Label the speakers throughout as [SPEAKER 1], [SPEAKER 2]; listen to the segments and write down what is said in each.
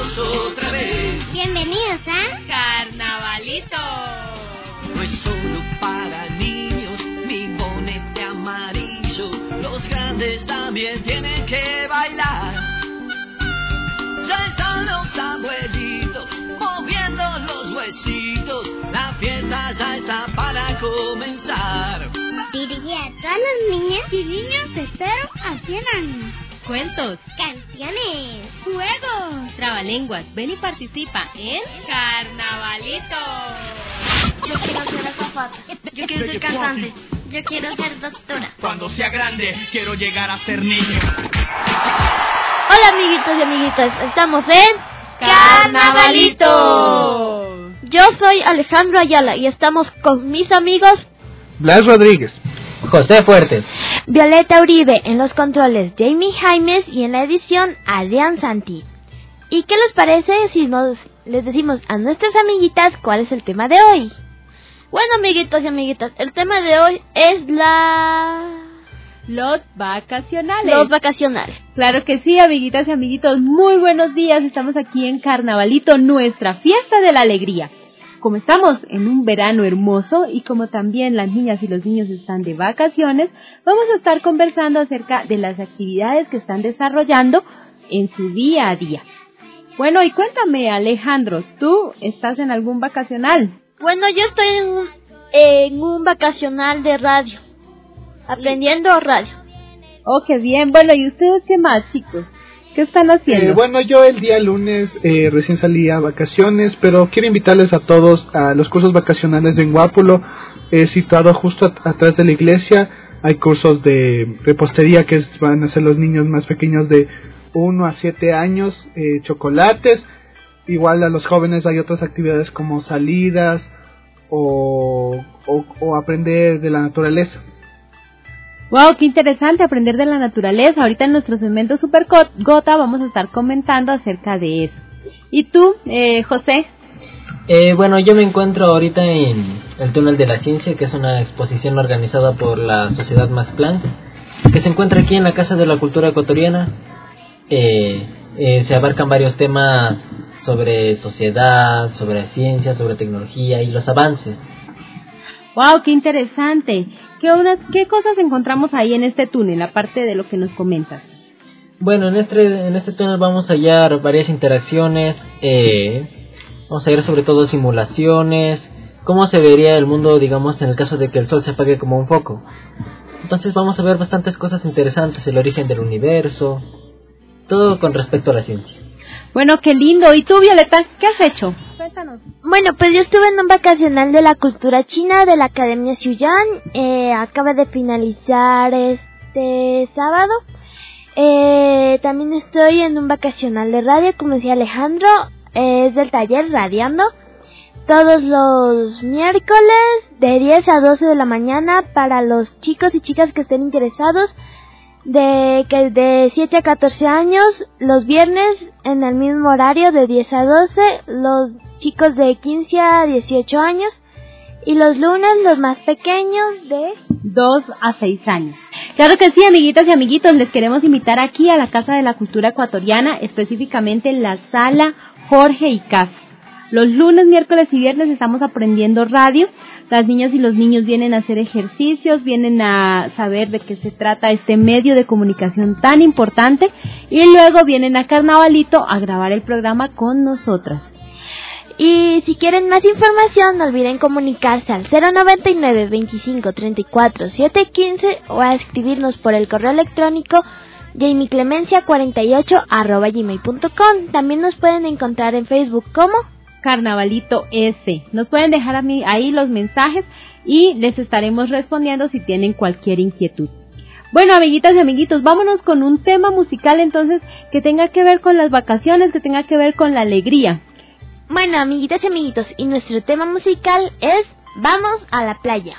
[SPEAKER 1] vamos otra vez.
[SPEAKER 2] Bienvenidos a
[SPEAKER 3] Carnavalito.
[SPEAKER 1] No es solo para niños, mi bonete amarillo. Los grandes también tienen que bailar. Ya están los abuelitos moviendo los huesitos. La fiesta ya está para comenzar.
[SPEAKER 2] Dirigida a todas las niñas y niños de 0 a 100 años.
[SPEAKER 3] Cuentos,
[SPEAKER 2] Canciones,
[SPEAKER 3] juegos, trabalenguas. Ven y participa en Carnavalito.
[SPEAKER 2] Yo quiero ser azafata. Yo quiero ser cantante. Yo quiero ser doctora.
[SPEAKER 4] Cuando sea grande, quiero llegar a ser niño.
[SPEAKER 5] Hola amiguitos y amiguitas, estamos en
[SPEAKER 3] Carnavalito.
[SPEAKER 5] Yo soy Alejandro Ayala y estamos con mis amigos
[SPEAKER 6] Blas Rodríguez,
[SPEAKER 7] José Fuertes,
[SPEAKER 5] Violeta Uribe, en los controles Jamie Jaimes y en la edición Adrián Santi. ¿Y qué les parece si les decimos a nuestras amiguitas cuál es el tema de hoy? Bueno amiguitos y amiguitas, el tema de hoy es
[SPEAKER 3] Los vacacionales.
[SPEAKER 5] los vacacionales.
[SPEAKER 3] Claro que sí, amiguitas y amiguitos, muy buenos días. Estamos aquí en Carnavalito, nuestra fiesta de la alegría. Como estamos en un verano hermoso y como también las niñas y los niños están de vacaciones, vamos a estar conversando acerca de las actividades que están desarrollando en su día a día. Bueno, y cuéntame, Alejandro, ¿tú estás en algún vacacional?
[SPEAKER 5] Bueno, yo estoy en un vacacional de radio, aprendiendo radio.
[SPEAKER 3] Oh, qué bien. Bueno, ¿y ustedes qué más, chicos? ¿Qué están haciendo?
[SPEAKER 6] Bueno, yo el día lunes recién salí a vacaciones, pero quiero invitarles a todos a los cursos vacacionales en Guápulo, situado justo atrás de la iglesia. Hay cursos de repostería que van a ser los niños más pequeños de 1 a 7 años, chocolates. Igual a los jóvenes hay otras actividades como salidas o aprender de la naturaleza.
[SPEAKER 3] Wow, qué interesante aprender de la naturaleza. Ahorita en nuestro segmento Super Gota vamos a estar comentando acerca de eso. ¿Y tú, José?
[SPEAKER 7] Bueno, yo me encuentro ahorita en el Túnel de la Ciencia, que es una exposición organizada por la Sociedad Max Planck, que se encuentra aquí en la Casa de la Cultura Ecuatoriana. Se abarcan varios temas sobre sociedad, sobre ciencia, sobre tecnología y los avances.
[SPEAKER 3] Wow, qué interesante. ¿Qué cosas encontramos ahí en este túnel, aparte de lo que nos comentas?
[SPEAKER 7] Bueno, en este túnel vamos a hallar varias interacciones, vamos a ver sobre todo simulaciones, cómo se vería el mundo, digamos, en el caso de que el sol se apague como un foco. Entonces vamos a ver bastantes cosas interesantes, el origen del universo, todo con respecto a la ciencia.
[SPEAKER 3] Bueno, qué lindo. ¿Y tú, Violeta, qué has hecho? Cuéntanos.
[SPEAKER 5] Bueno, pues yo estuve en un vacacional de la cultura china de la Academia Xiuyang. Acaba de finalizar este sábado. También estoy en un vacacional de radio, como decía Alejandro, es del taller Radiando. Todos los miércoles de 10 a 12 de la mañana para los chicos y chicas que estén interesados. De 7 a 14 años, los viernes en el mismo horario de 10 a 12, los chicos de 15 a 18 años y los lunes los más pequeños de
[SPEAKER 3] 2 a 6 años. Claro que sí, amiguitas y amiguitos, les queremos invitar aquí a la Casa de la Cultura Ecuatoriana, específicamente en la Sala Jorge y Casa. Los lunes, miércoles y viernes estamos aprendiendo radio. Las niñas y los niños vienen a hacer ejercicios, vienen a saber de qué se trata este medio de comunicación tan importante y luego vienen a Carnavalito a grabar el programa con nosotras.
[SPEAKER 5] Y si quieren más información, no olviden comunicarse al 099 25 34 715 o a escribirnos por el correo electrónico jamieclemencia48@gmail.com. También nos pueden encontrar en Facebook como
[SPEAKER 3] Carnavalito S. Nos pueden dejar ahí los mensajes y les estaremos respondiendo si tienen cualquier inquietud. Bueno, amiguitas y amiguitos, vámonos con un tema musical entonces que tenga que ver con las vacaciones, que tenga que ver con la alegría.
[SPEAKER 5] Bueno, amiguitas y amiguitos, y nuestro tema musical es Vamos a la playa.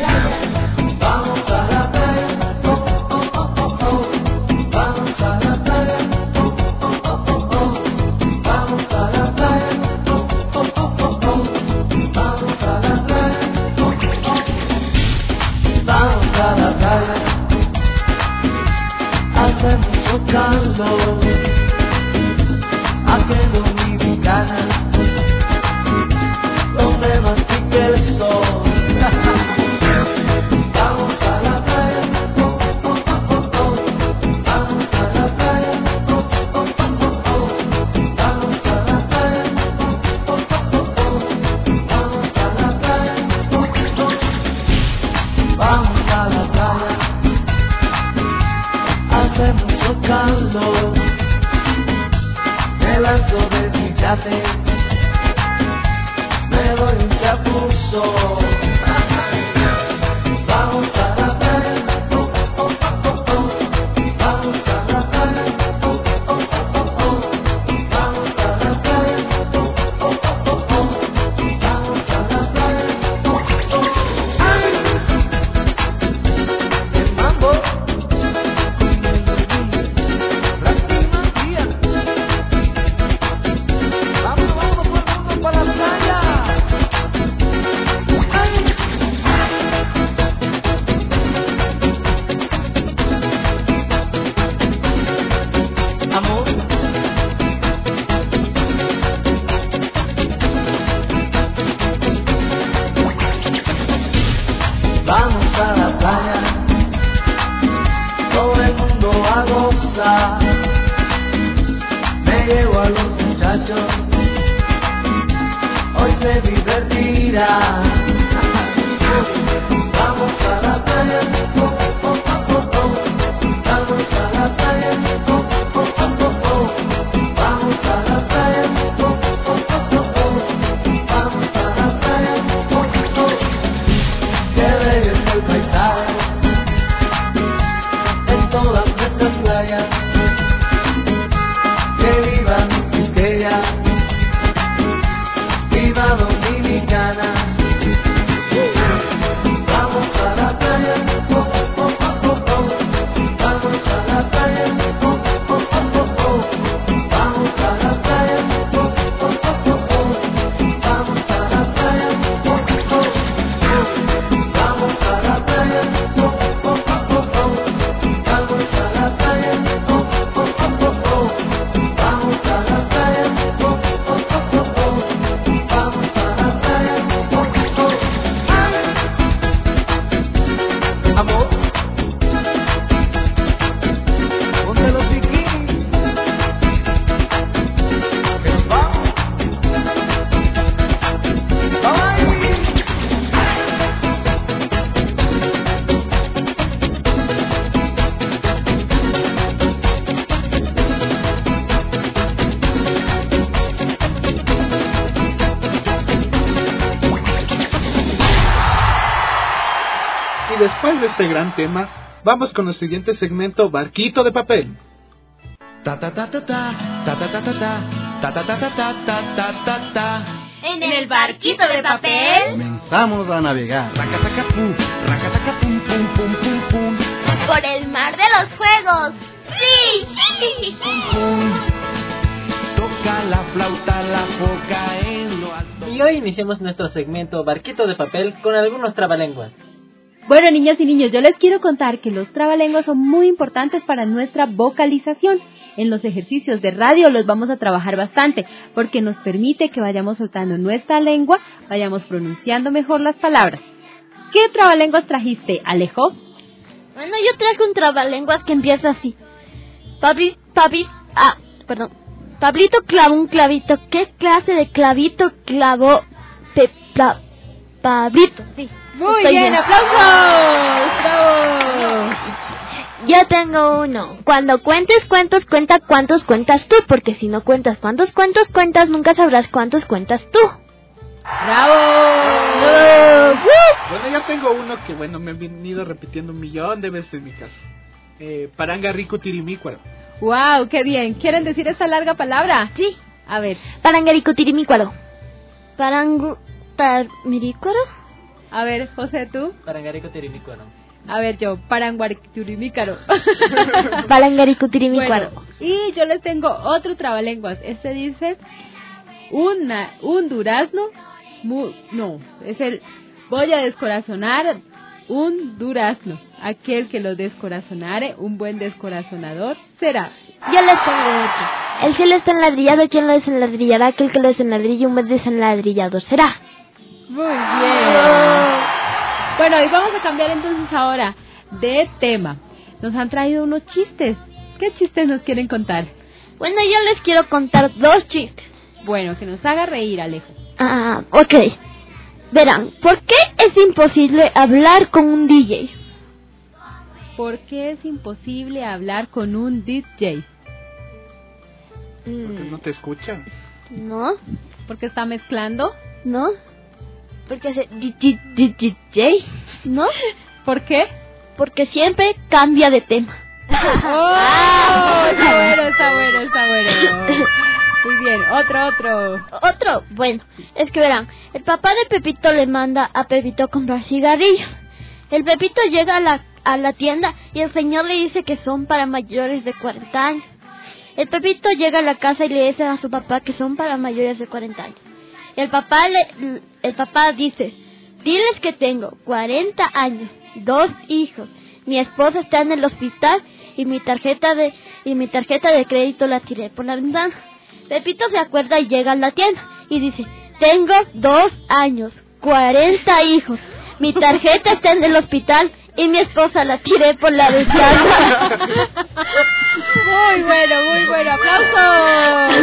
[SPEAKER 1] 'Vamos a la playa, vamos a la playa. hace mucho calor, aquí en Dominicana, donde mastique el sol. Vamos a la playa, vamos a la playa, vamos a la playa, vamos a la playa, vamos a la playa. Hace mucho calor, me lanzo de mi yate, me doy un chapuzo. Vamos a la playa, vamos a la playa, vamos a la playa, vamos a la playa. El mambo. Vamos a la playa, todo el mundo a gozar. Me llevo a los muchachos, hoy se divertirá. Vamos a la playa, vamos a la playa, vamos a la playa, vamos a la playa. Qué bello es el paisaje en todas nuestras playas. Que viva mi Quisqueya, viva Dominicana. Vamos a la playa, vamos a la playa, vamos a la playa, vamos a la playa. Vamos a la playa, vamos a la playa, vamos a la playa. Amor, ponte los bikinis, que nos vamos. Bye.
[SPEAKER 6] Y después de este gran tema, vamos con el siguiente segmento, Barquito de Papel.
[SPEAKER 2] En el barquito de papel,
[SPEAKER 8] Comenzamos a navegar.
[SPEAKER 2] por el mar de los juegos. ¡Sí!
[SPEAKER 8] Toca la flauta, la foca en lo alto.
[SPEAKER 7] Y hoy iniciamos nuestro segmento Barquito de Papel con algunos trabalenguas.
[SPEAKER 3] Bueno, niñas y niños, yo les quiero contar que los trabalenguas son muy importantes para nuestra vocalización. En los ejercicios de radio los vamos a trabajar bastante, porque nos permite que vayamos soltando nuestra lengua, vayamos pronunciando mejor las palabras. ¿Qué trabalenguas trajiste, Alejo?
[SPEAKER 5] Bueno, yo traje un trabalenguas que empieza así. Pablito clavó un clavito. ¿Qué clase de clavito clavó Pablito? Sí.
[SPEAKER 3] Muy bien, aplausos. ¡Bravo!
[SPEAKER 5] Yo tengo uno. Cuando cuentes cuentos, cuenta cuántos cuentas tú, porque si no cuentas cuántos cuentos cuentas, nunca sabrás cuántos cuentas tú.
[SPEAKER 3] ¡Bravo!
[SPEAKER 6] Bueno, ya tengo uno que, bueno, me han venido repitiendo 1,000,000 de veces en mi casa. Parangarico tirimícuaro.
[SPEAKER 3] ¡Wow! ¡Qué bien! ¿Quieren decir esta larga palabra?
[SPEAKER 5] Sí.
[SPEAKER 3] A ver.
[SPEAKER 5] Parangarico tirimícuaro. Paranguitarimícuaro.
[SPEAKER 3] A ver, José, ¿tú?
[SPEAKER 7] Parangarico tirimícuaro.
[SPEAKER 3] A ver, yo, Paranguariturimícaro.
[SPEAKER 5] Parangarico tirimícuaro.
[SPEAKER 3] Bueno, y yo les tengo otro trabalenguas. Este dice, un durazno, no, es el, voy a descorazonar un durazno. Aquel que lo descorazonare, un buen descorazonador será.
[SPEAKER 5] Yo les tengo otro. El cielo está enladrillado, ¿quién lo desenladrillará? Aquel que lo desenladrilla, un buen desenladrillador será.
[SPEAKER 3] Muy bien. Bueno, y vamos a cambiar entonces ahora de tema. Nos han traído unos chistes. ¿Qué chistes nos quieren contar?
[SPEAKER 5] Bueno, yo les quiero contar 2 chistes.
[SPEAKER 3] Bueno, que nos haga reír, Alejo.
[SPEAKER 5] Ok. Verán, ¿por qué es imposible hablar con un DJ?
[SPEAKER 3] ¿Por qué es imposible hablar con un DJ?
[SPEAKER 6] Porque no te escuchan.
[SPEAKER 5] ¿No?
[SPEAKER 3] ¿Porque está mezclando?
[SPEAKER 5] ¿No? Porque hace DJ, ¿no?
[SPEAKER 3] ¿Por qué?
[SPEAKER 5] Porque siempre cambia de tema.
[SPEAKER 3] ¡Oh! Está bueno. Muy bien, otro.
[SPEAKER 5] Bueno, es que verán, el papá de Pepito le manda a Pepito a comprar cigarrillos. El Pepito llega a la tienda y el señor le dice que son para mayores de 40 años. El Pepito llega a la casa y le dice a su papá que son para mayores de 40 años. El papá dice, diles que tengo 40 años, 2 hijos, mi esposa está en el hospital y mi tarjeta de crédito la tiré por la ventana. Pepito se acuerda y llega a la tienda y dice, tengo 2 años, 40 hijos, mi tarjeta está en el hospital y mi esposa la tiré por la ventana.
[SPEAKER 3] Muy bueno, aplausos.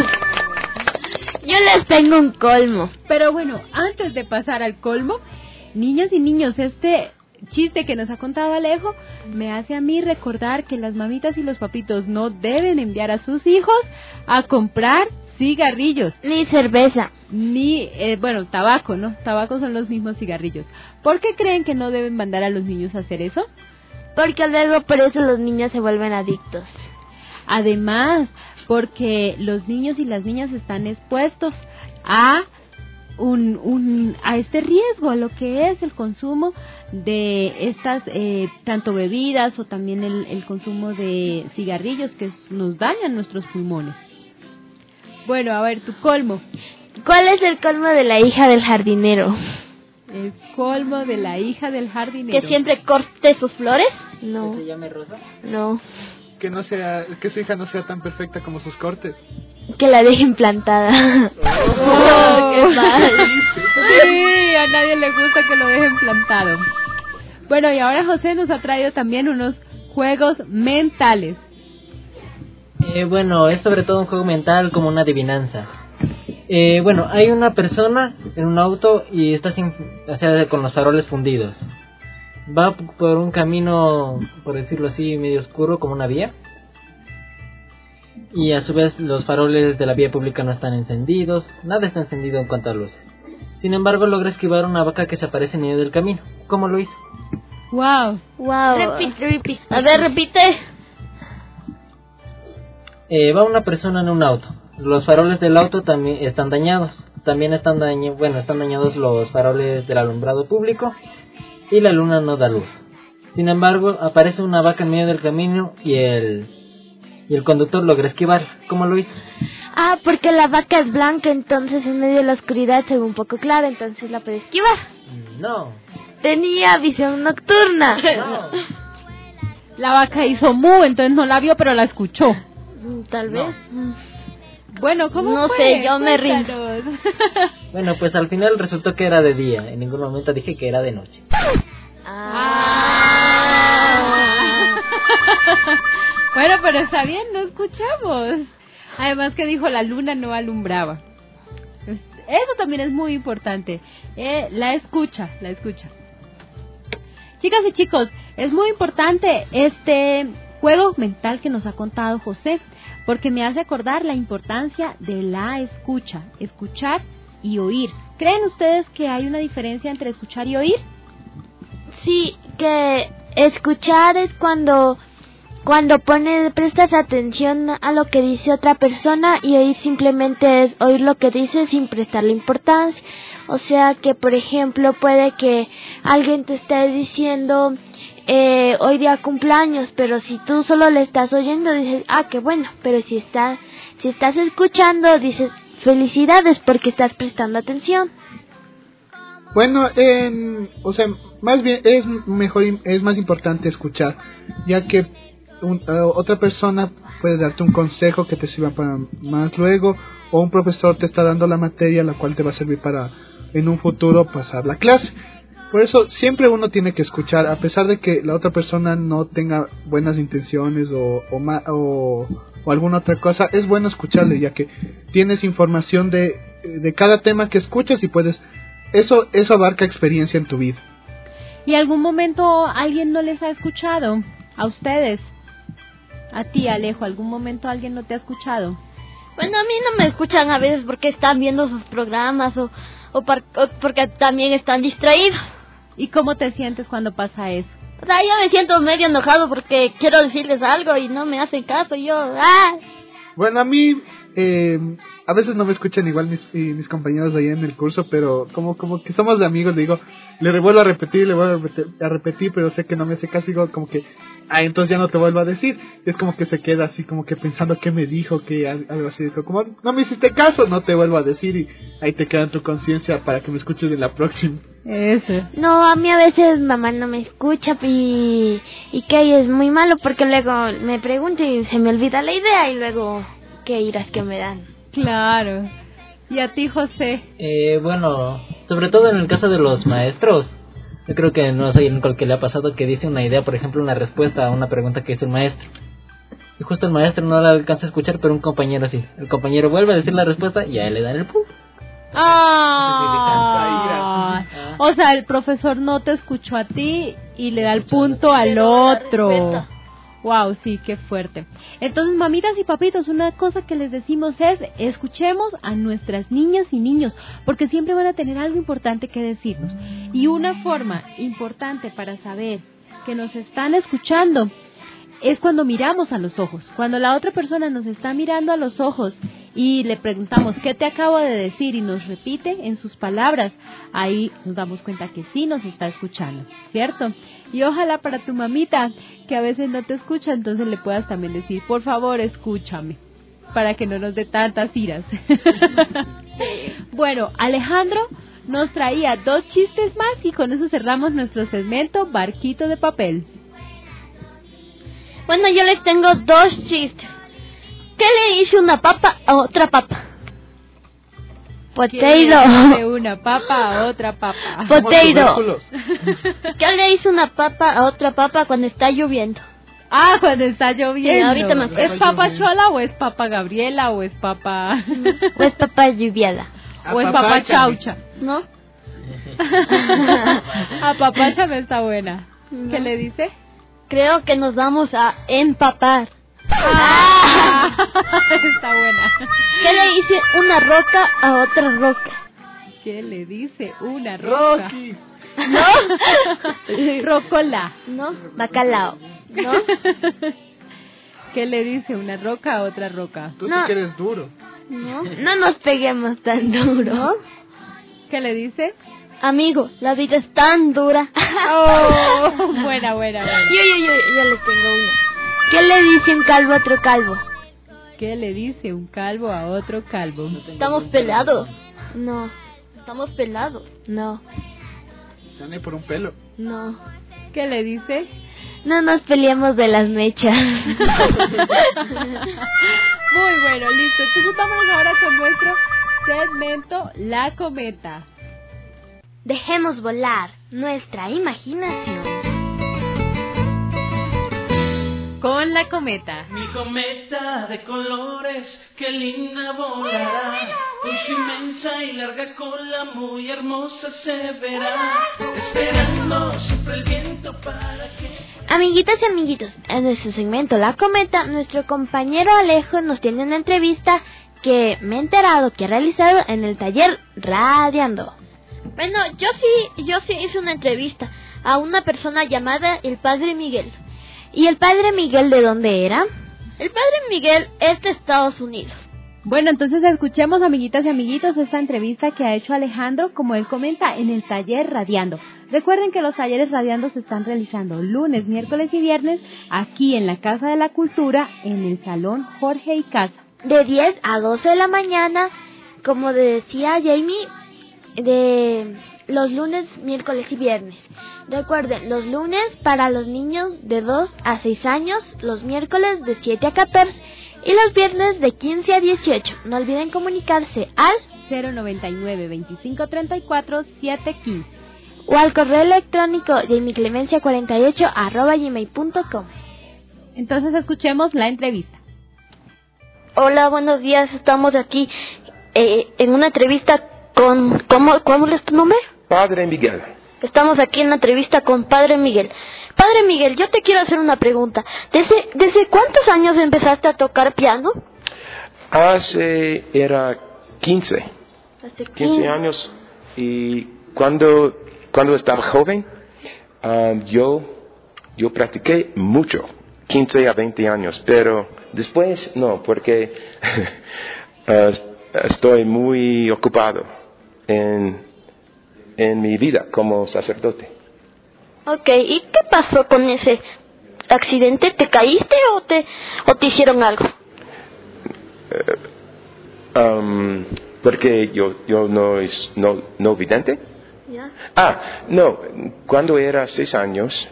[SPEAKER 5] Yo les tengo un colmo.
[SPEAKER 3] Pero bueno, antes de pasar al colmo, niñas y niños, este chiste que nos ha contado Alejo me hace a mí recordar que las mamitas y los papitos no deben enviar a sus hijos a comprar cigarrillos.
[SPEAKER 5] Ni cerveza.
[SPEAKER 3] Ni, tabaco, ¿no? Tabaco son los mismos cigarrillos. ¿Por qué creen que no deben mandar a los niños a hacer eso?
[SPEAKER 5] Porque luego por eso los niños se vuelven adictos.
[SPEAKER 3] Además, porque los niños y las niñas están expuestos a este riesgo, a lo que es el consumo de estas tanto bebidas o también el consumo de cigarrillos que nos dañan nuestros pulmones. Bueno, a ver, tu colmo.
[SPEAKER 5] ¿Cuál es el colmo de la hija del jardinero?
[SPEAKER 3] El colmo de la hija del jardinero.
[SPEAKER 5] ¿Que siempre corte sus flores? No.
[SPEAKER 7] ¿Que se llame Rosa?
[SPEAKER 5] No.
[SPEAKER 6] Que su hija no sea tan perfecta como sus cortes.
[SPEAKER 5] Que la dejen plantada.
[SPEAKER 3] Oh,
[SPEAKER 5] ¡Qué mal!
[SPEAKER 3] Sí, a nadie le gusta que lo dejen plantado. Bueno, y ahora José nos ha traído también unos juegos mentales.
[SPEAKER 7] Es sobre todo un juego mental como una adivinanza. Hay una persona en un auto y está con los faroles fundidos. Va por un camino, por decirlo así, medio oscuro, como una vía. Y a su vez los faroles de la vía pública no están encendidos, nada está encendido en cuanto a luces. Sin embargo, logra esquivar una vaca que se aparece en medio del camino. ¿Cómo lo hizo?
[SPEAKER 3] Wow.
[SPEAKER 5] Repite. A ver, repite.
[SPEAKER 7] Va una persona en un auto. Los faroles del auto también están dañados. También están dañados los faroles del alumbrado público. Y la luna no da luz. Sin embargo, aparece una vaca en medio del camino y el conductor logra esquivar. ¿Cómo lo hizo?
[SPEAKER 5] Porque la vaca es blanca, entonces en medio de la oscuridad se ve un poco clara, entonces la puede esquivar.
[SPEAKER 7] No.
[SPEAKER 5] Tenía visión nocturna.
[SPEAKER 7] No.
[SPEAKER 3] La vaca hizo mu, entonces no la vio, pero la escuchó.
[SPEAKER 5] Tal vez.
[SPEAKER 3] Bueno, ¿cómo
[SPEAKER 5] no
[SPEAKER 3] fue?
[SPEAKER 5] sé, yo me rindo.
[SPEAKER 7] Bueno, pues al final resultó que era de día. En ningún momento dije que era de noche.
[SPEAKER 3] Bueno, pero está bien, no escuchamos. Además que dijo la luna no alumbraba. Eso también es muy importante. La escucha. Chicas y chicos, es muy importante este juego mental que nos ha contado José, porque me hace acordar la importancia de la escucha, escuchar y oír. ¿Creen ustedes que hay una diferencia entre escuchar y oír?
[SPEAKER 5] Sí, que escuchar es cuando prestas atención a lo que dice otra persona, y oír simplemente es oír lo que dice sin prestarle importancia. O sea que, por ejemplo, puede que alguien te esté diciendo hoy día cumpleaños, pero si tú solo le estás oyendo dices, qué bueno, pero si estás escuchando dices felicidades porque estás prestando atención.
[SPEAKER 6] Bueno, más bien es mejor, es más importante escuchar, ya que otra persona puede darte un consejo que te sirva para más luego, o un profesor te está dando la materia la cual te va a servir para en un futuro pasar la clase. Por eso siempre uno tiene que escuchar, a pesar de que la otra persona no tenga buenas intenciones o alguna otra cosa, es bueno escucharle, ya que tienes información de cada tema que escuchas y puedes, eso abarca experiencia en tu vida.
[SPEAKER 3] ¿Y algún momento alguien no les ha escuchado? ¿A ustedes? ¿A ti, Alejo? ¿Algún momento alguien no te ha escuchado?
[SPEAKER 5] Bueno, a mí no me escuchan a veces porque están viendo sus programas o porque también están distraídos.
[SPEAKER 3] ¿Y cómo te sientes cuando pasa eso?
[SPEAKER 5] O sea, yo me siento medio enojado porque quiero decirles algo y no me hacen caso.
[SPEAKER 6] Bueno, a mí a veces no me escuchan igual mis compañeros de allá en el curso, pero como que somos de amigos, le digo, le vuelvo a repetir, pero sé que no me hace caso, digo como que, entonces ya no te vuelvo a decir. Es como que se queda así como que pensando qué me dijo, que algo así, como no me hiciste caso, no te vuelvo a decir, y ahí te queda en tu conciencia para que me escuches en la próxima.
[SPEAKER 3] Eso.
[SPEAKER 5] No, a mí a veces mamá no me escucha y que es muy malo porque luego me pregunto y se me olvida la idea y luego qué iras que me dan.
[SPEAKER 3] Claro. ¿Y a ti, José?
[SPEAKER 7] Bueno, sobre todo en el caso de los maestros, yo creo que no sé en cuál que le ha pasado que dice una idea, por ejemplo, una respuesta a una pregunta que hizo el maestro. Y justo el maestro no la alcanza a escuchar, pero un compañero sí. El compañero vuelve a decir la respuesta y a él le dan el punto.
[SPEAKER 3] O sea, el profesor no te escuchó a ti y le da el punto al otro. Wow, sí, qué fuerte. Entonces, mamitas y papitos, una cosa que les decimos es, escuchemos a nuestras niñas y niños, porque siempre van a tener algo importante que decirnos. Y una forma importante para saber que nos están escuchando es cuando miramos a los ojos. Cuando la otra persona nos está mirando a los ojos y le preguntamos, ¿qué te acabo de decir? Y nos repite en sus palabras, ahí nos damos cuenta que sí nos está escuchando, ¿cierto? Y ojalá para tu mamita, que a veces no te escucha, entonces le puedas también decir, por favor, escúchame, para que no nos dé tantas iras. Bueno, Alejandro nos traía 2 chistes más y con eso cerramos nuestro segmento Barquito de Papel.
[SPEAKER 5] Bueno, yo les tengo 2 chistes. ¿Qué le dice una papa a otra papa?
[SPEAKER 3] ¿Qué le dice una papa a otra papa?
[SPEAKER 5] Potato. ¿Qué le dice una papa a otra papa cuando está lloviendo?
[SPEAKER 3] Cuando está lloviendo.
[SPEAKER 5] Sí, ahorita me acuerdo.
[SPEAKER 3] ¿Es papa chola o es papa Gabriela o es papa...
[SPEAKER 5] o es papa lluviada?
[SPEAKER 3] ¿O es papa chaucha?
[SPEAKER 5] ¿No?
[SPEAKER 3] A papacha me está buena. No. ¿Qué le dice?
[SPEAKER 5] Creo que nos vamos a empapar.
[SPEAKER 3] Está buena.
[SPEAKER 5] ¿Qué le dice una roca a otra roca?
[SPEAKER 3] ¿Qué le dice una roca?
[SPEAKER 6] Rocky.
[SPEAKER 5] ¿No?
[SPEAKER 3] Rocola.
[SPEAKER 5] No, bacalao. ¿No?
[SPEAKER 3] ¿Qué le dice una roca a otra roca?
[SPEAKER 6] Tú sí que eres duro.
[SPEAKER 5] No nos peguemos tan duro.
[SPEAKER 3] ¿Qué le dice?
[SPEAKER 5] Amigo, la vida es tan dura.
[SPEAKER 3] Buena.
[SPEAKER 5] Yo le tengo una. ¿Qué le dice un calvo a otro calvo?
[SPEAKER 3] ¿Qué le dice un calvo a otro calvo?
[SPEAKER 5] Estamos pelados. No. Estamos pelados. No.
[SPEAKER 6] Sale por un pelo.
[SPEAKER 5] No.
[SPEAKER 3] ¿Qué le dice?
[SPEAKER 5] No nos peleemos de las mechas.
[SPEAKER 3] Muy bueno, listo. Entonces vámonos ahora con nuestro segmento La Cometa.
[SPEAKER 5] Dejemos volar nuestra imaginación.
[SPEAKER 3] Con La Cometa.
[SPEAKER 9] Mi cometa de colores, qué linda volará. Con su inmensa y larga cola, muy hermosa se verá. Esperando siempre el viento para que...
[SPEAKER 5] Amiguitas y amiguitos, en nuestro segmento La Cometa, nuestro compañero Alejo nos tiene una entrevista que me he enterado que ha realizado en el taller Radiando. Bueno, yo sí hice una entrevista a una persona llamada el Padre Miguel. ¿Y el Padre Miguel de dónde era? El Padre Miguel es de Estados Unidos.
[SPEAKER 3] Bueno, entonces escuchemos, amiguitas y amiguitos, esta entrevista que ha hecho Alejandro, como él comenta, en el taller Radiando. Recuerden que los talleres Radiando se están realizando lunes, miércoles y viernes aquí en la Casa de la Cultura, en el Salón Jorge y Casa.
[SPEAKER 5] De 10 a 12 de la mañana, como decía Jamie, de los lunes, miércoles y viernes. Recuerden, los lunes para los niños de 2 a 6 años, los miércoles de 7 a 14 y los viernes de 15 a 18. No olviden comunicarse al
[SPEAKER 3] 099 2534 715
[SPEAKER 5] o al correo electrónico jmiclemencia48@gmail.com.
[SPEAKER 3] Entonces escuchemos la entrevista.
[SPEAKER 10] Hola, buenos días. Estamos aquí en una entrevista con... ¿Cómo es tu nombre?
[SPEAKER 11] Padre Miguel.
[SPEAKER 10] Estamos aquí en una entrevista con Padre Miguel. Padre Miguel, yo te quiero hacer una pregunta. ¿Desde cuántos años empezaste a tocar piano?
[SPEAKER 11] Era 15.
[SPEAKER 10] Hace
[SPEAKER 11] 15 años. Y cuando estaba joven, yo practiqué mucho. 15 a 20 años. Pero después no, porque estoy muy ocupado en mi vida como sacerdote.
[SPEAKER 10] Ok, ¿y qué pasó con ese accidente? ¿Te caíste o te hicieron algo?
[SPEAKER 11] Porque yo no vidente.
[SPEAKER 10] ¿Ya?
[SPEAKER 11] No, cuando era 6 años,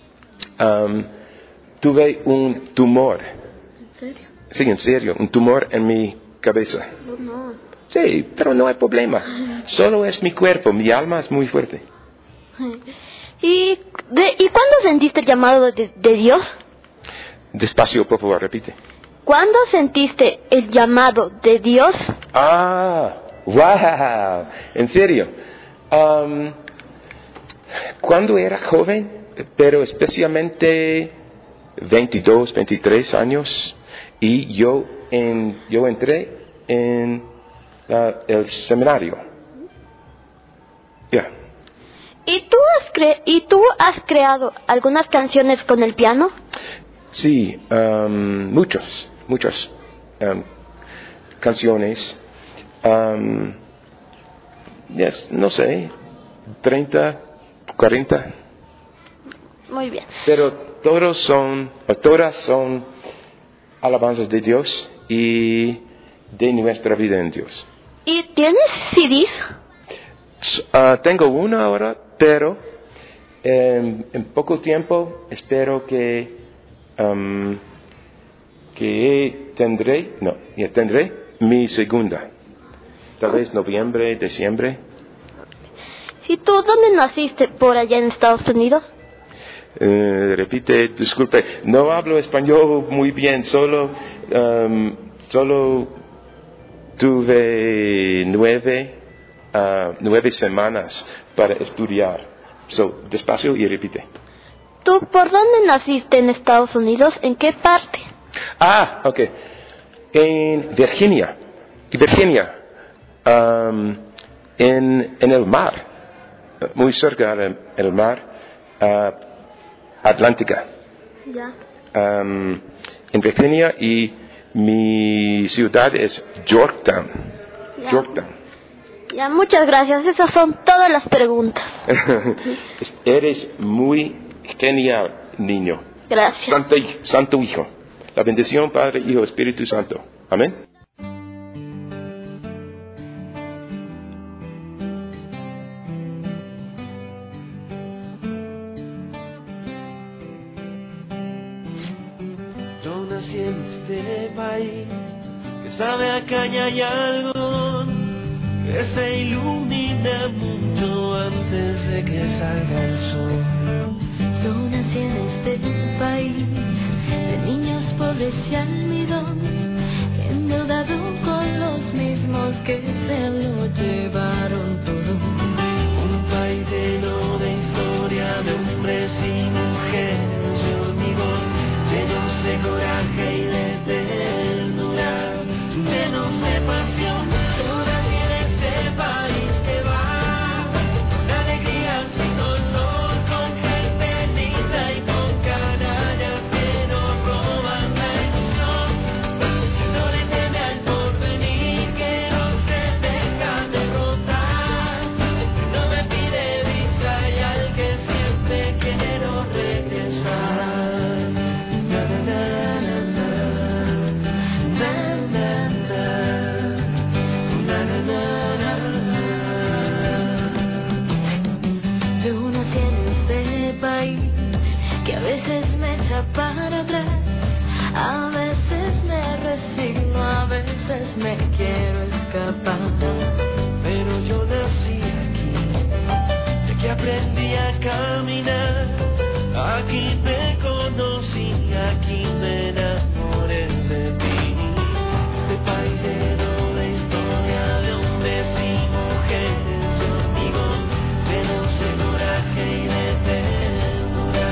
[SPEAKER 11] tuve un tumor.
[SPEAKER 10] ¿En serio?
[SPEAKER 11] Sí, en serio, un tumor en mi cabeza.
[SPEAKER 10] Oh, no.
[SPEAKER 11] Sí, pero no hay problema. Solo es mi cuerpo, mi alma es muy fuerte.
[SPEAKER 10] ¿Y cuándo sentiste el llamado de Dios?
[SPEAKER 11] Despacio, por favor, repite.
[SPEAKER 10] ¿Cuándo sentiste el llamado de Dios?
[SPEAKER 11] Wow, en serio. Cuando era joven, pero especialmente 22, 23 años, y yo entré en el seminario. Ya.
[SPEAKER 10] ¿Y tú has creado algunas canciones con el piano?
[SPEAKER 11] Sí, muchas canciones. No sé, 30, 40.
[SPEAKER 10] Muy bien.
[SPEAKER 11] Pero todas son alabanzas de Dios y de nuestra vida en Dios.
[SPEAKER 10] ¿Y tienes CDs?
[SPEAKER 11] Tengo una ahora, pero en poco tiempo espero que tendré mi segunda. Tal vez noviembre, diciembre.
[SPEAKER 10] ¿Y tú dónde naciste? ¿Por allá en Estados Unidos?
[SPEAKER 11] Repite, disculpe, no hablo español muy bien, solo tuve 9 semanas para estudiar. Despacio y repite.
[SPEAKER 10] ¿Tú por dónde naciste en Estados Unidos? ¿En qué parte?
[SPEAKER 11] Ok. En Virginia. En el mar. Muy cerca del mar. Atlántica.
[SPEAKER 10] Ya.
[SPEAKER 11] En Virginia, y mi ciudad es Yorktown.
[SPEAKER 10] Ya.
[SPEAKER 11] Yorktown.
[SPEAKER 10] Ya, muchas gracias. Esas son todas las preguntas.
[SPEAKER 11] Eres muy genial, niño.
[SPEAKER 10] Gracias.
[SPEAKER 11] Santo Hijo. La bendición, Padre, Hijo, Espíritu Santo. Amén.
[SPEAKER 9] Yo nací en este país que sabe a caña y algodón, que se ilumina mucho antes de que salga el sol.
[SPEAKER 12] Yo nací en este país de niños pobres y almidón, endeudado con los mismos que se lo llevaron todo.
[SPEAKER 9] Un país lleno de historia de hombres y mujeres de hormigón, llenos de coraje y de ternura, llenos de pasión. Yo nací en este país que va con alegría sin dolor, con gente linda y con canallas que nos roban la ilusión. No le teme al porvenir, que no se deja derrotar, no me pide visa y al que siempre quiero
[SPEAKER 12] veces me quiero escapar, pero yo nací aquí, y aquí aprendí a caminar, aquí te conocí, aquí me enamoré de ti. Este país lleno de historia, de hombres y mujeres, de amigos, llenos de coraje y de ternura,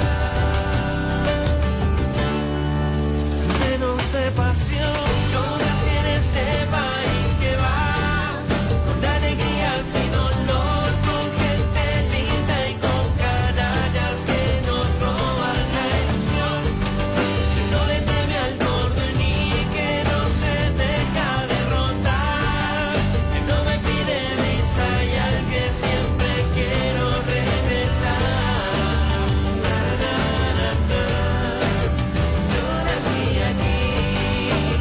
[SPEAKER 12] llenos de pasión. Yo nací en este país que va con alegría sin dolor, con gente linda y con canallas que nos roban la ilusión, que no le teme al porvenir, que no se deja derrotar, que no me pide visa y al que siempre quiero regresar. Yo nací aquí,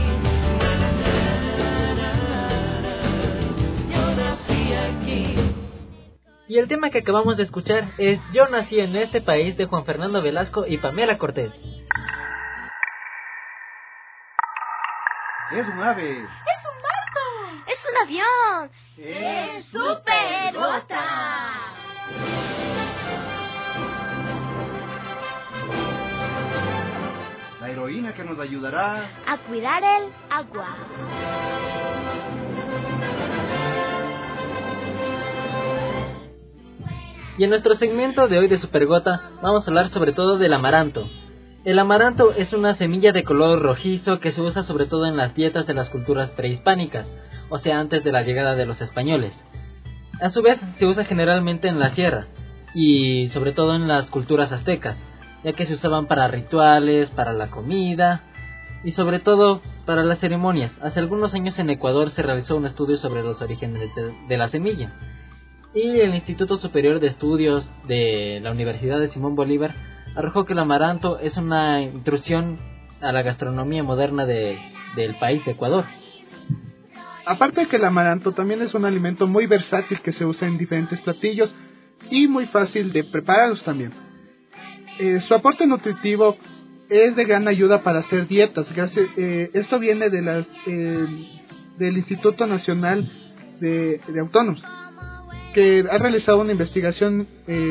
[SPEAKER 12] yo nací aquí.
[SPEAKER 7] Y el tema que acabamos de escuchar es Yo nací en este país, de Juan Fernando Velasco y Pamela Cortés.
[SPEAKER 13] Es un ave.
[SPEAKER 5] ¡Es un barco! ¡Es un avión! ¡Es Supergota!
[SPEAKER 13] La heroína que nos ayudará
[SPEAKER 5] A cuidar el agua.
[SPEAKER 7] Y en nuestro segmento de hoy de Supergota vamos a hablar sobre todo del amaranto. El amaranto es una semilla de color rojizo que se usa sobre todo en las dietas de las culturas prehispánicas, o sea, antes de la llegada de los españoles. A su vez, se usa generalmente en la sierra, y sobre todo en las culturas aztecas, ya que se usaban para rituales, para la comida, y sobre todo para las ceremonias. Hace algunos años en Ecuador se realizó un estudio sobre los orígenes de la semilla, y el Instituto Superior de Estudios de la Universidad de Simón Bolívar arrojó que el amaranto es una intrusión a la gastronomía moderna del país de Ecuador.
[SPEAKER 6] Aparte de que el amaranto también es un alimento muy versátil que se usa en diferentes platillos y muy fácil de prepararlos también. Su aporte nutritivo es de gran ayuda para hacer dietas. Esto viene de del Instituto Nacional de Autónomos, que ha realizado una investigación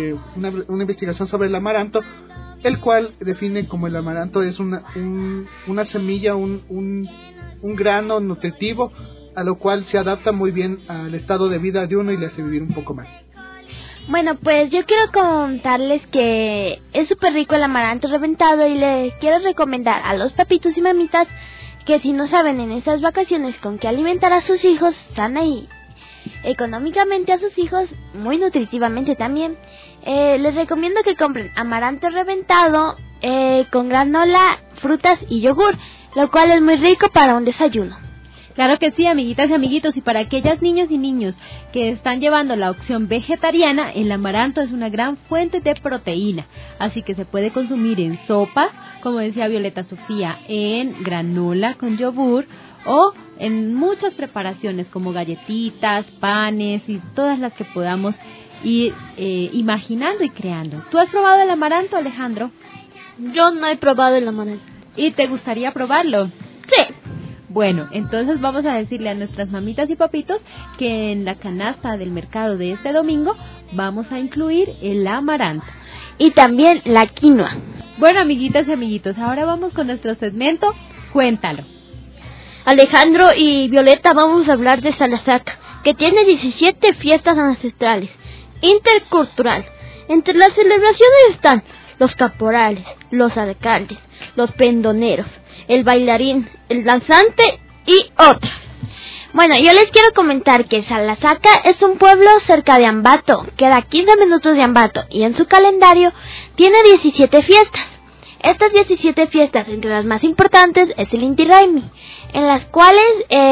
[SPEAKER 6] sobre el amaranto, el cual define como el amaranto es una semilla, un grano nutritivo, a lo cual se adapta muy bien al estado de vida de uno y le hace vivir un poco más.
[SPEAKER 5] Bueno, pues yo quiero contarles que es súper rico el amaranto reventado y les quiero recomendar a los papitos y mamitas que si no saben en estas vacaciones con qué alimentar a sus hijos sana y económicamente a sus hijos, muy nutritivamente también, les recomiendo que compren amaranto reventado con granola, frutas y yogur, lo cual es muy rico para un desayuno.
[SPEAKER 3] Claro que sí, amiguitas y amiguitos, y para aquellas niñas y niños que están llevando la opción vegetariana, el amaranto es una gran fuente de proteína, así que se puede consumir en sopa, como decía Violeta Sofía, en granola con yogur, o en muchas preparaciones como galletitas, panes y todas las que podamos ir imaginando y creando. ¿Tú has probado el amaranto, Alejandro?
[SPEAKER 5] Yo no he probado el amaranto.
[SPEAKER 3] ¿Y te gustaría probarlo?
[SPEAKER 5] Sí.
[SPEAKER 3] Bueno, entonces vamos a decirle a nuestras mamitas y papitos que en la canasta del mercado de este domingo vamos a incluir el amaranto.
[SPEAKER 5] Y también la quinoa.
[SPEAKER 3] Bueno, amiguitas y amiguitos, ahora vamos con nuestro segmento Cuéntalo.
[SPEAKER 5] Alejandro y Violeta, vamos a hablar de Salasaca, que tiene 17 fiestas ancestrales, intercultural. Entre las celebraciones están los caporales, los alcaldes, los pendoneros, el bailarín, el danzante y otros. Bueno, yo les quiero comentar que Salasaca es un pueblo cerca de Ambato, queda a 15 minutos de Ambato, y en su calendario tiene 17 fiestas. Estas 17 fiestas, entre las más importantes, es el Inti Raymi, en las cuales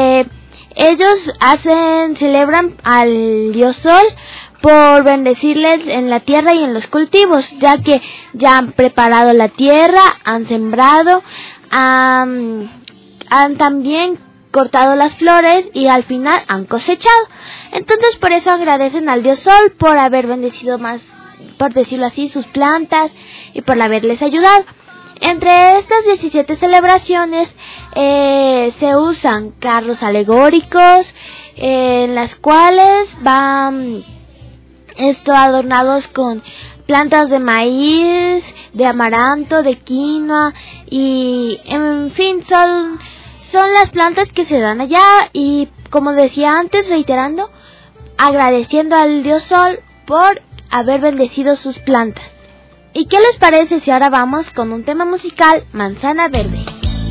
[SPEAKER 5] ellos celebran al dios Sol por bendecirles en la tierra y en los cultivos, ya que ya han preparado la tierra, han sembrado, han también cortado las flores y al final han cosechado. Entonces por eso agradecen al dios Sol por haber bendecido más, por decirlo así, sus plantas y por haberles ayudado. Entre estas 17 celebraciones se usan carros alegóricos, en las cuales van adornados con plantas de maíz, de amaranto, de quinoa y en fin son las plantas que se dan allá y como decía antes, reiterando, agradeciendo al dios Sol por haber bendecido sus plantas. ¿Y qué les parece si ahora vamos con un tema musical, Manzana Verde?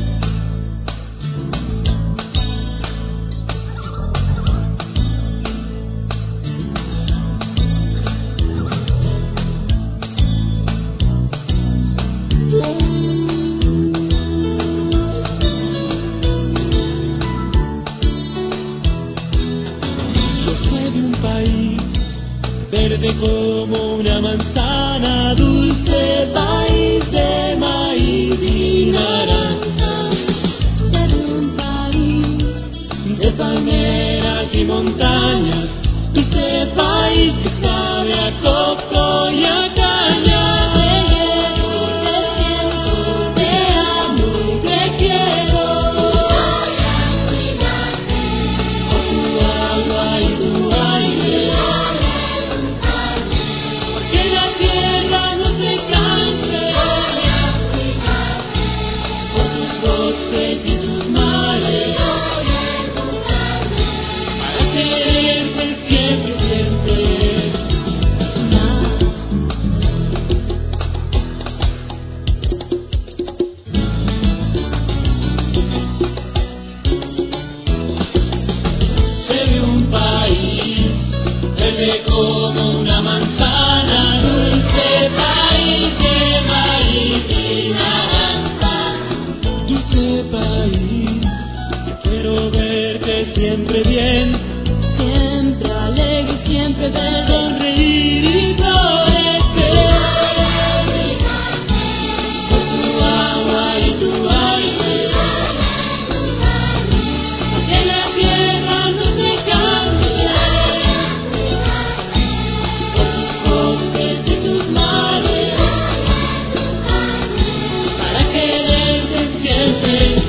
[SPEAKER 9] Verde como una manzana, dulce país de maíz y naranja. De un país de palmeras y montañas, dulce país que sabe a coco y a caña. Te siento, te amo y te quiero. Voy a cuidarte por tu agua y tu aire. Y tus mares para quererte siempre, siempre. Sé de un país verde como una manzana, dulce país de maíz y naranja. Dulce país, quiero verte siempre bien, siempre alegre, siempre de sonreír y florecer. Por tu agua y tu aire, que la tierra no se canse. Por tus bosques y tus mares, para quererte siempre.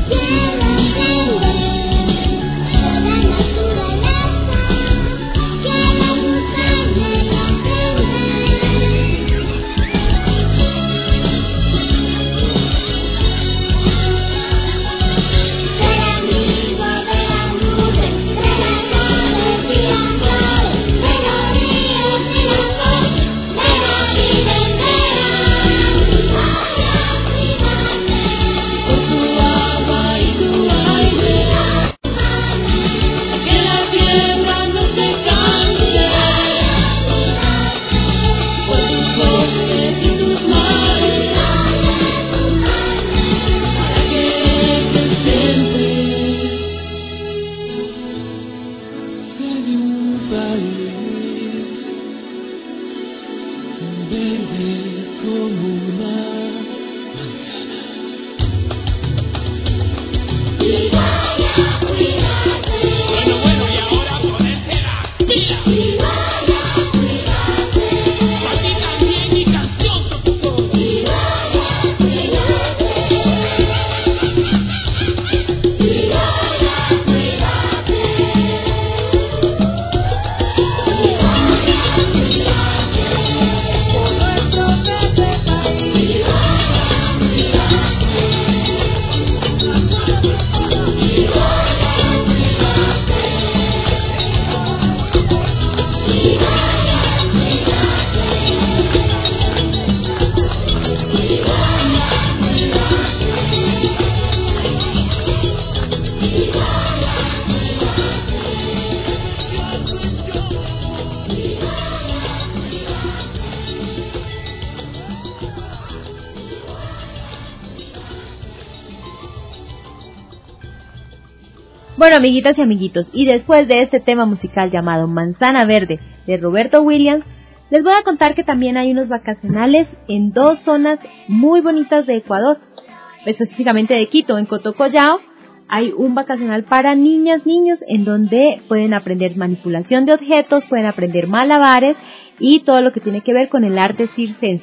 [SPEAKER 3] Bueno, amiguitas y amiguitos, y después de este tema musical llamado Manzana Verde de Roberto Williams, les voy a contar que también hay unos vacacionales en dos zonas muy bonitas de Ecuador, específicamente de Quito. En Cotocollao hay un vacacional para niñas, niños, en donde pueden aprender manipulación de objetos, pueden aprender malabares y todo lo que tiene que ver con el arte circense.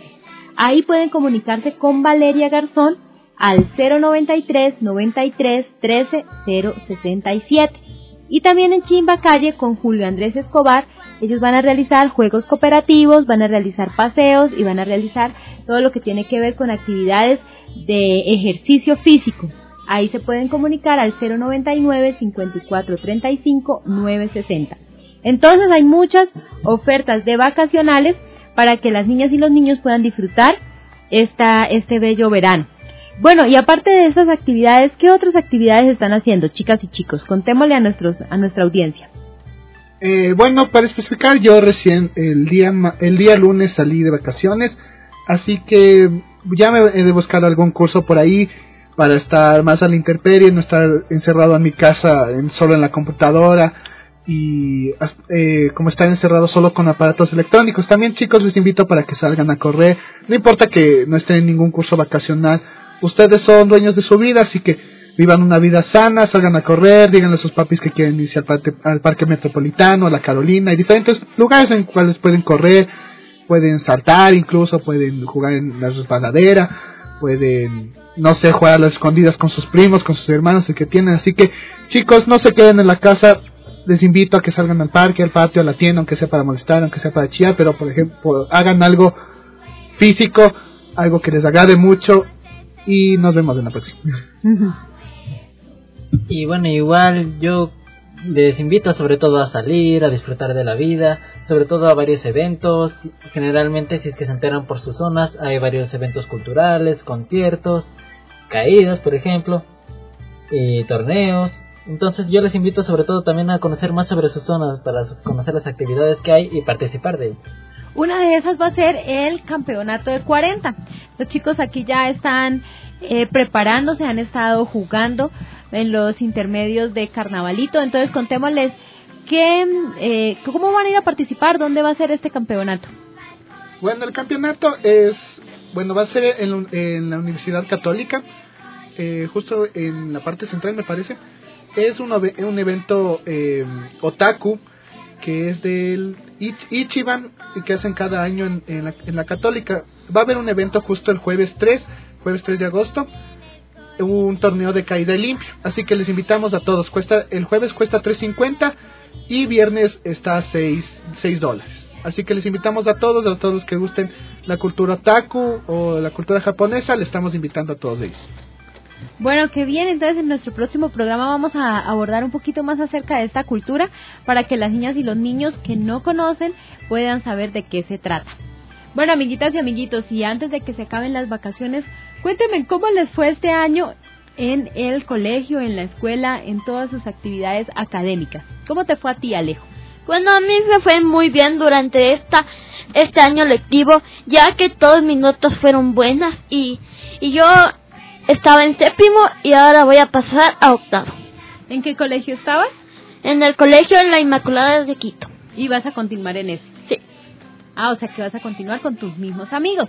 [SPEAKER 3] Ahí pueden comunicarse con Valeria Garzón al 093 93 13 067. Y también en Chimbacalle con Julio Andrés Escobar. Ellos van a realizar juegos cooperativos, van a realizar paseos y van a realizar todo lo que tiene que ver con actividades de ejercicio físico. Ahí se pueden comunicar al 099 54 35 960. Entonces hay muchas ofertas de vacacionales para que las niñas y los niños puedan disfrutar este bello verano. Bueno, y aparte de estas actividades, ¿qué otras actividades están haciendo, chicas y chicos? Contémosle a nuestra audiencia.
[SPEAKER 6] Bueno, para especificar, yo recién el día lunes salí de vacaciones, así que ya me he de buscar algún curso por ahí para estar más a la intemperie, no estar encerrado en mi casa solo en la computadora y como estar encerrado solo con aparatos electrónicos. También, chicos, les invito para que salgan a correr, no importa que no estén en ningún curso vacacional, ustedes son dueños de su vida, así que vivan una vida sana, salgan a correr, díganle a sus papis que quieren irse al parque metropolitano, a la Carolina, hay diferentes lugares en cuales pueden correr, pueden saltar incluso, pueden jugar en la resbaladera, pueden, no sé, jugar a las escondidas con sus primos, con sus hermanos, el que tienen. Así que, chicos, no se queden en la casa, les invito a que salgan al parque, al patio, a la tienda, aunque sea para molestar, aunque sea para chillar, pero por ejemplo, hagan algo físico, algo que les agrade mucho, y nos vemos en la próxima.
[SPEAKER 7] Y bueno, igual yo les invito sobre todo a salir, a disfrutar de la vida, sobre todo a varios eventos. Generalmente, si es que se enteran por sus zonas, hay varios eventos culturales, conciertos, caídas, por ejemplo, y torneos. Entonces yo les invito sobre todo también a conocer más sobre sus zonas, para conocer las actividades que hay y participar de ellas.
[SPEAKER 3] Una de esas va a ser el campeonato de 40. Los chicos aquí ya están preparándose, han estado jugando en los intermedios de Carnavalito. Entonces contémosles cómo van a ir a participar, dónde va a ser este campeonato.
[SPEAKER 6] Bueno, el campeonato va a ser en la Universidad Católica, justo en la parte central, me parece. Es un evento otaku, que es del Ichiban, y que hacen cada año en la Católica. Va a haber un evento justo el jueves 3 de agosto, un torneo de caída limpio, así que les invitamos a todos. El jueves cuesta $3.50 y viernes está a $6. Así que les invitamos a todos los que gusten la cultura otaku o la cultura japonesa, les estamos invitando a todos ellos.
[SPEAKER 3] Bueno, qué bien. Entonces en nuestro próximo programa vamos a abordar un poquito más acerca de esta cultura para que las niñas y los niños que no conocen puedan saber de qué se trata. Bueno, amiguitas y amiguitos, y antes de que se acaben las vacaciones, cuéntenme cómo les fue este año en el colegio, en la escuela, en todas sus actividades académicas. ¿Cómo te fue a ti, Alejo?
[SPEAKER 10] Bueno, a mí me fue muy bien durante este año lectivo, ya que todas mis notas fueron buenas y yo estaba en 7º y ahora voy a pasar a 8º.
[SPEAKER 3] ¿En qué colegio estabas?
[SPEAKER 10] En el colegio en la Inmaculada de Quito.
[SPEAKER 3] ¿Y vas a continuar en ese?
[SPEAKER 10] Sí.
[SPEAKER 3] Ah, o sea que vas a continuar con tus mismos amigos.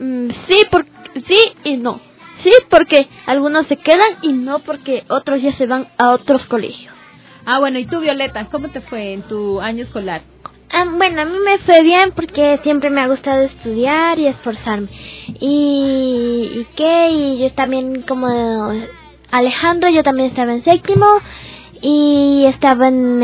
[SPEAKER 10] Sí y no. Sí, porque algunos se quedan y no porque otros ya se van a otros colegios.
[SPEAKER 3] Ah, bueno, ¿y tú, Violeta, cómo te fue en tu año escolar?
[SPEAKER 5] Bueno, a mí me fue bien porque siempre me ha gustado estudiar y esforzarme. Y yo también, como Alejandro, yo también estaba en 7º y estaba en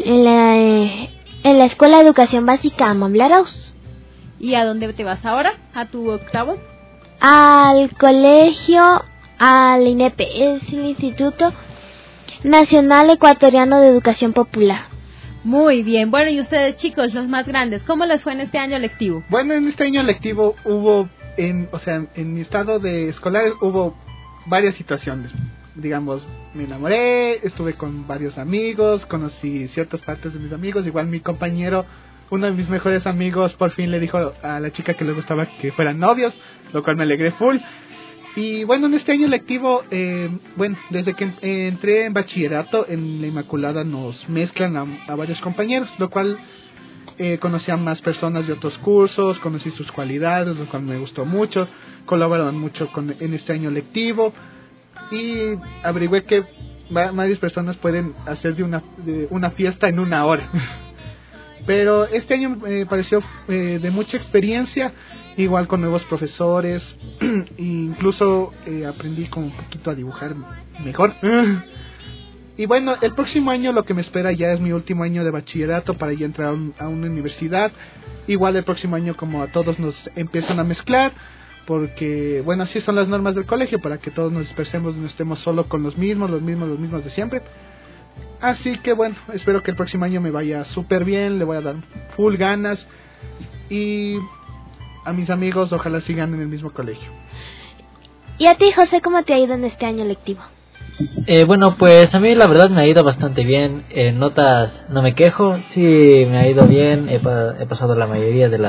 [SPEAKER 5] la Escuela de Educación Básica Amambla-Arauz.
[SPEAKER 3] ¿Y a dónde te vas ahora? ¿A tu 8º?
[SPEAKER 5] Al colegio, al INEP, es el Instituto Nacional Ecuatoriano de Educación Popular.
[SPEAKER 3] Muy bien. Bueno, y ustedes, chicos, los más grandes, ¿cómo les fue en este año lectivo?
[SPEAKER 6] Bueno, en este año lectivo hubo, en mi estado de escolar hubo varias situaciones. Digamos, me enamoré, estuve con varios amigos, conocí ciertas partes de mis amigos. Igual mi compañero, uno de mis mejores amigos, por fin le dijo a la chica que le gustaba que fueran novios, lo cual me alegré full. Y bueno, en este año lectivo, desde que entré en bachillerato en la Inmaculada nos mezclan a varios compañeros, lo cual conocí a más personas de otros cursos, conocí sus cualidades, lo cual me gustó mucho, colaboraron mucho en este año lectivo y averigüé que varias personas pueden hacer de una fiesta en 1 hora. Pero este año me pareció de mucha experiencia, igual con nuevos profesores, e incluso aprendí como un poquito a dibujar mejor. Y bueno, el próximo año lo que me espera ya es mi último año de bachillerato para ya entrar a una universidad. Igual el próximo año, como a todos nos empiezan a mezclar, porque bueno, así son las normas del colegio, para que todos nos dispersemos y no estemos solo con los mismos de siempre. Así que bueno, espero que el próximo año me vaya súper bien, le voy a dar full ganas, y a mis amigos ojalá sigan en el mismo colegio.
[SPEAKER 5] ¿Y a ti, José, cómo te ha ido en este año lectivo?
[SPEAKER 7] Bueno, pues a mí la verdad me ha ido bastante bien. En notas no me quejo, sí me ha ido bien. He pasado la mayoría de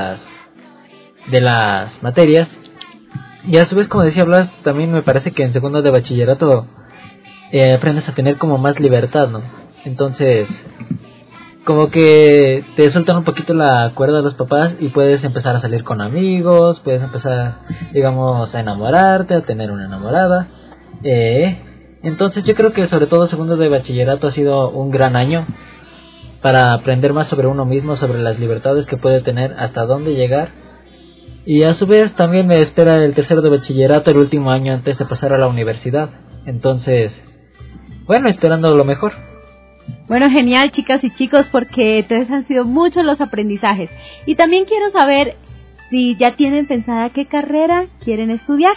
[SPEAKER 7] las materias. Y a su vez, como decía Blas, también me parece que en segundo de bachillerato aprendes a tener como más libertad, ¿no? Entonces, como que te sueltan un poquito la cuerda de los papás y puedes empezar a salir con amigos, puedes empezar, digamos, a enamorarte, a tener una enamorada. Entonces yo creo que sobre todo segundo de bachillerato ha sido un gran año para aprender más sobre uno mismo, sobre las libertades que puede tener, hasta dónde llegar. Y a su vez también me espera el tercero de bachillerato, el último año antes de pasar a la universidad. Entonces, bueno, esperando lo mejor.
[SPEAKER 3] Bueno, genial, chicas y chicos, porque entonces han sido muchos los aprendizajes. Y también quiero saber si ya tienen pensada qué carrera quieren estudiar.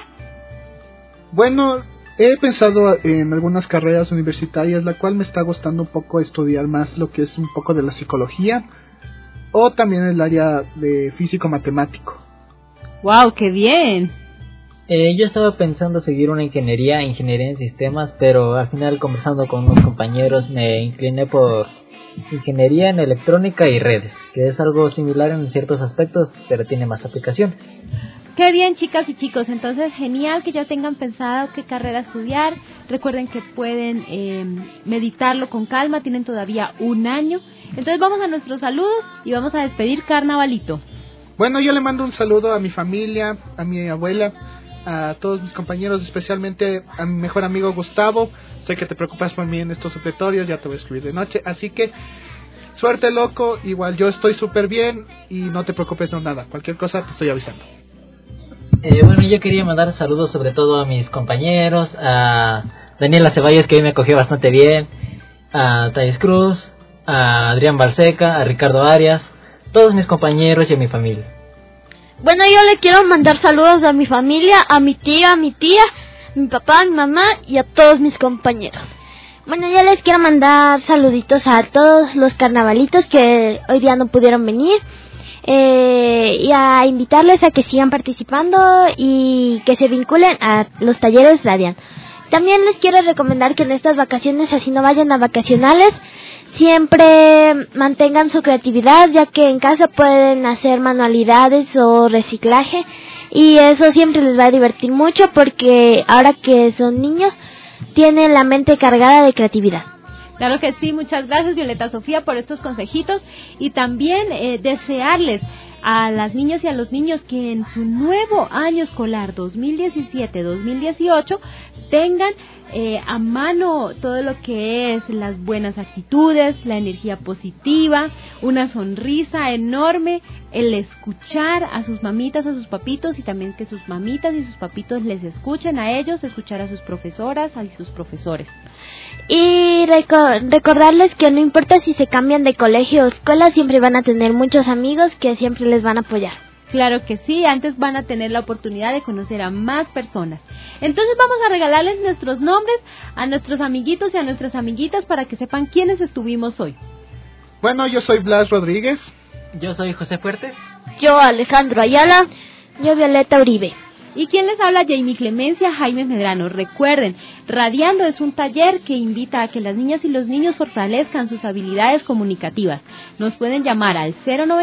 [SPEAKER 6] Bueno, he pensado en algunas carreras universitarias, la cual me está gustando un poco estudiar más lo que es un poco de la psicología, o también el área de físico-matemático.
[SPEAKER 3] ¡Wow, qué bien!
[SPEAKER 7] Yo estaba pensando seguir una ingeniería en sistemas, pero al final, conversando con unos compañeros, me incliné por ingeniería en electrónica y redes, que es algo similar en ciertos aspectos, pero tiene más aplicaciones.
[SPEAKER 3] Qué bien, chicas y chicos, entonces genial que ya tengan pensado qué carrera estudiar. Recuerden que pueden meditarlo con calma, tienen todavía un año. Entonces vamos a nuestros saludos y vamos a despedir Carnavalito.
[SPEAKER 6] Bueno, yo le mando un saludo a mi familia, a mi abuela, a todos mis compañeros, especialmente a mi mejor amigo Gustavo. Sé que te preocupas por mí en estos supletorios, ya te voy a escribir de noche, así que suerte, loco. Igual yo estoy súper bien y no te preocupes de nada, cualquier cosa te estoy avisando.
[SPEAKER 7] Bueno, yo quería mandar saludos sobre todo a mis compañeros, a Daniela Ceballos, que hoy me acogió bastante bien, a Thais Cruz, a Adrián Balseca, a Ricardo Arias, todos mis compañeros y a mi familia.
[SPEAKER 10] Bueno, yo le quiero mandar saludos a mi familia, a mi tía, mi papá, mi mamá y a todos mis compañeros. Bueno, yo les quiero mandar saluditos a todos los carnavalitos que hoy día no pudieron venir. Y a invitarles a que sigan participando y que se vinculen a los talleres Radiant. También les quiero recomendar que en estas vacaciones, así no vayan a vacacionales, siempre mantengan su creatividad, ya que en casa pueden hacer manualidades o reciclaje, y eso siempre les va a divertir mucho, porque ahora que son niños tienen la mente cargada de creatividad.
[SPEAKER 3] Claro que sí, muchas gracias Violeta Sofía por estos consejitos, y también desearles a las niñas y a los niños que en su nuevo año escolar 2017-2018 tengan a mano todo lo que es las buenas actitudes, la energía positiva, una sonrisa enorme, el escuchar a sus mamitas, a sus papitos, y también que sus mamitas y sus papitos les escuchen a ellos, escuchar a sus profesoras y sus profesores.
[SPEAKER 5] Y recordarles que no importa si se cambian de colegio o escuela, siempre van a tener muchos amigos que siempre les van a apoyar.
[SPEAKER 3] Claro que sí, antes van a tener la oportunidad de conocer a más personas. Entonces vamos a regalarles nuestros nombres a nuestros amiguitos y a nuestras amiguitas para que sepan quiénes estuvimos hoy.
[SPEAKER 6] Bueno, yo soy Blas Rodríguez.
[SPEAKER 7] Yo soy José Fuertes.
[SPEAKER 10] Yo Alejandro Ayala.
[SPEAKER 5] Yo Violeta Uribe.
[SPEAKER 3] ¿Y quién les habla? Jamie Clemencia Jaime Medrano. Recuerden, Radiando es un taller que invita a que las niñas y los niños fortalezcan sus habilidades comunicativas. Nos pueden llamar al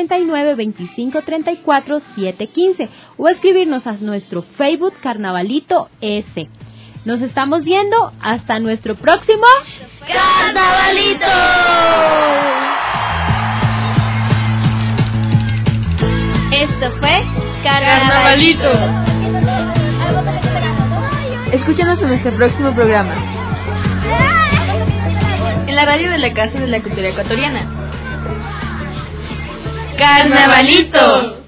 [SPEAKER 3] 099-2534-715 o escribirnos a nuestro Facebook Carnavalito S. Nos estamos viendo hasta nuestro próximo
[SPEAKER 10] ¡Carnavalito!
[SPEAKER 2] Esto fue
[SPEAKER 10] Carnavalito.
[SPEAKER 14] Escúchanos en nuestro próximo programa en la radio de la Casa de la Cultura Ecuatoriana. ¡Carnavalito!